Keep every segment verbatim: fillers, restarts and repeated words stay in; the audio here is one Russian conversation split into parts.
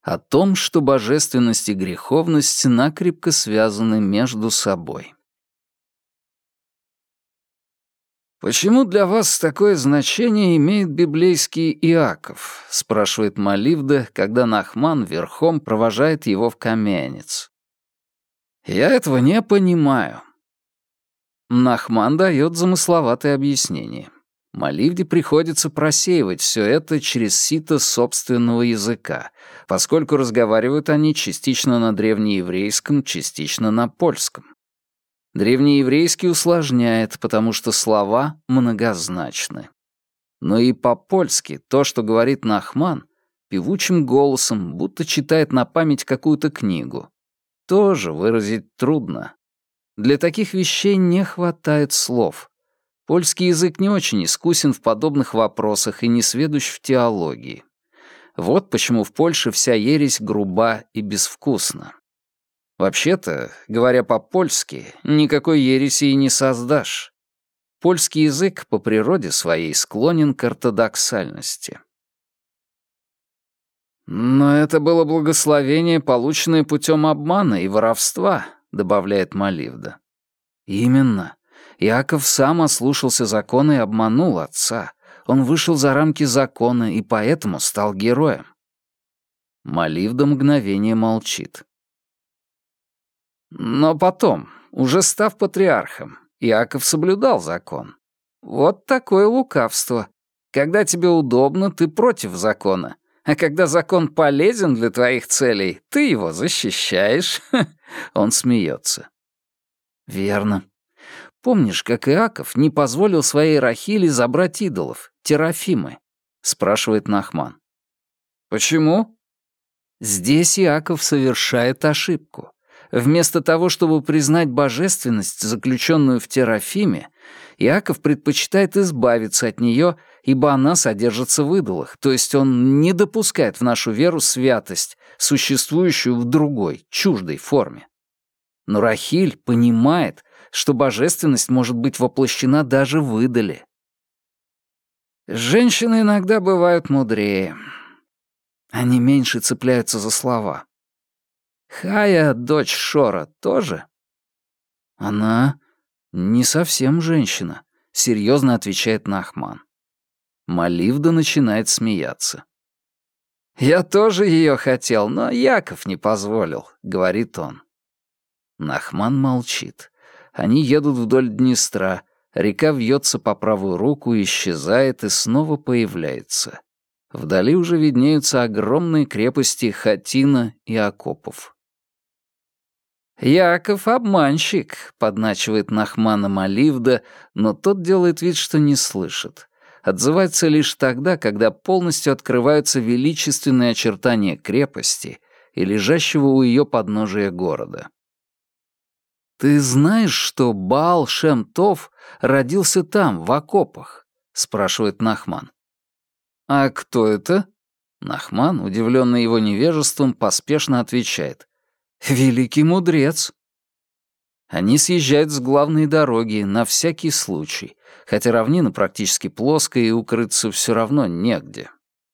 О том, что божественность и греховность накрепко связаны между собой. «Почему для вас такое значение имеет библейский Иаков?» — спрашивает Маливда, когда Нахман верхом провожает его в Каменец. «Я этого не понимаю». Нахман дает замысловатое объяснение. Маливде приходится просеивать все это через сито собственного языка, поскольку разговаривают они частично на древнееврейском, частично на польском. Древнееврейский усложняет, потому что слова многозначны. Но и по-польски то, что говорит Нахман, певучим голосом, будто читает на память какую-то книгу, тоже выразить трудно. Для таких вещей не хватает слов. Польский язык не очень искусен в подобных вопросах и не сведущ в теологии. Вот почему в Польше вся ересь груба и безвкусна. Вообще-то, говоря по-польски, никакой ереси и не создашь. Польский язык по природе своей склонен к ортодоксальности. «Но это было благословение, полученное путем обмана и воровства», — добавляет Маливда. «Именно. Иаков сам ослушался закона и обманул отца. Он вышел за рамки закона и поэтому стал героем». Маливда мгновение молчит. Но потом, уже став патриархом, Иаков соблюдал закон. Вот такое лукавство. Когда тебе удобно, ты против закона. А когда закон полезен для твоих целей, ты его защищаешь. Он смеется. Верно. Помнишь, как Иаков не позволил своей Рахиле забрать идолов, терафимы? Спрашивает Нахман. Почему? Здесь Иаков совершает ошибку. Вместо того, чтобы признать божественность, заключенную в терафиме, Иаков предпочитает избавиться от нее, ибо она содержится в идолах, то есть он не допускает в нашу веру святость, существующую в другой, чуждой форме. Но Рахиль понимает, что божественность может быть воплощена даже в идоле. Женщины иногда бывают мудрее. Они меньше цепляются за слова. Хая, дочь Шора, тоже? Она не совсем женщина, серьезно отвечает Нахман. Маливда начинает смеяться. Я тоже ее хотел, но Яков не позволил, говорит он. Нахман молчит. Они едут вдоль Днестра, река вьется по правую руку, исчезает и снова появляется. Вдали уже виднеются огромные крепости Хатина и Акопов. «Яков — обманщик», — подначивает Нахмана Маливда, но тот делает вид, что не слышит. Отзывается лишь тогда, когда полностью открываются величественные очертания крепости и лежащего у ее подножия города. «Ты знаешь, что Баал Шем Тов родился там, в окопах?» — спрашивает Нахман. «А кто это?» Нахман, удивленный его невежеством, поспешно отвечает. «Великий мудрец». Они съезжают с главной дороги на всякий случай, хотя равнина практически плоская и укрыться все равно негде.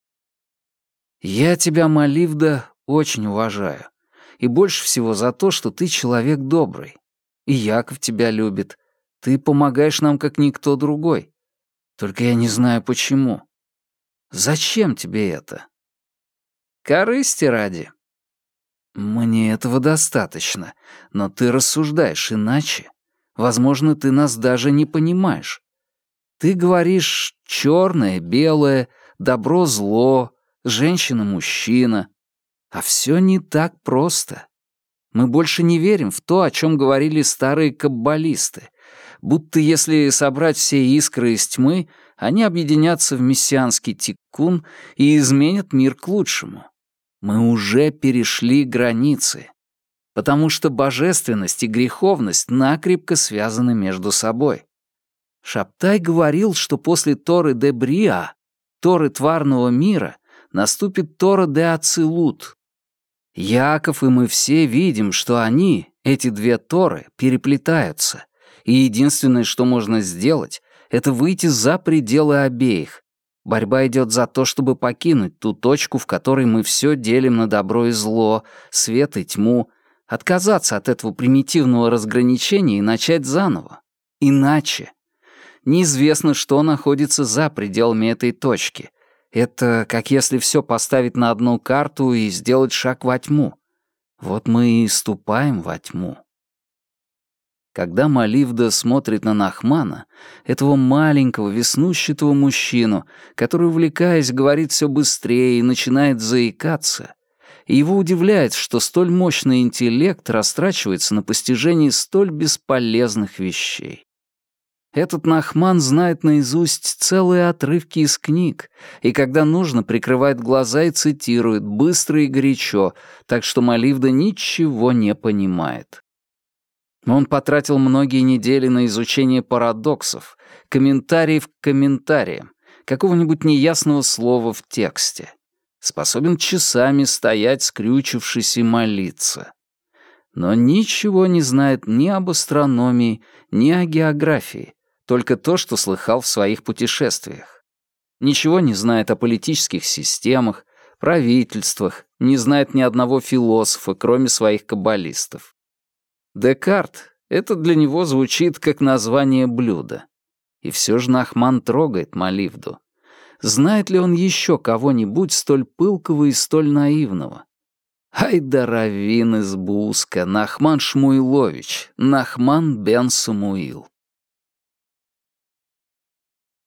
«Я тебя, Маливда, очень уважаю, и больше всего за то, что ты человек добрый. И Яков тебя любит. Ты помогаешь нам, как никто другой. Только я не знаю, почему. Зачем тебе это?» «Корысти ради». «Мне этого достаточно, но ты рассуждаешь иначе. Возможно, ты нас даже не понимаешь. Ты говоришь черное, белое, добро-зло, женщина-мужчина. А все не так просто. Мы больше не верим в то, о чем говорили старые каббалисты, будто если собрать все искры из тьмы, они объединятся в мессианский тиккун и изменят мир к лучшему. Мы уже перешли границы, потому что божественность и греховность накрепко связаны между собой. Шабтай говорил, что после Торы де Бриа, Торы тварного мира, наступит Тора де Ацилут. Яков и мы все видим, что они, эти две Торы, переплетаются, и единственное, что можно сделать, это выйти за пределы обеих. Борьба идет за то, чтобы покинуть ту точку, в которой мы все делим на добро и зло, свет и тьму, отказаться от этого примитивного разграничения и начать заново. Иначе. Неизвестно, что находится за пределами этой точки. Это как если все поставить на одну карту и сделать шаг во тьму. Вот мы и ступаем во тьму. Когда Маливда смотрит на Нахмана, этого маленького веснущатого мужчину, который, увлекаясь, говорит все быстрее и начинает заикаться, и его удивляет, что столь мощный интеллект растрачивается на постижение столь бесполезных вещей. Этот Нахман знает наизусть целые отрывки из книг, и когда нужно, прикрывает глаза и цитирует быстро и горячо, так что Маливда ничего не понимает. Он потратил многие недели на изучение парадоксов, комментариев к комментариям, какого-нибудь неясного слова в тексте. Способен часами стоять, скрючившись, и молиться. Но ничего не знает ни об астрономии, ни о географии, только то, что слыхал в своих путешествиях. Ничего не знает о политических системах, правительствах, не знает ни одного философа, кроме своих каббалистов. Декарт — это для него звучит как название блюда. И все же Нахман трогает Маливду. Знает ли он еще кого-нибудь столь пылкого и столь наивного? Ай да раввин из Буска, Нахман Шмуилович, Нахман бен Самуил.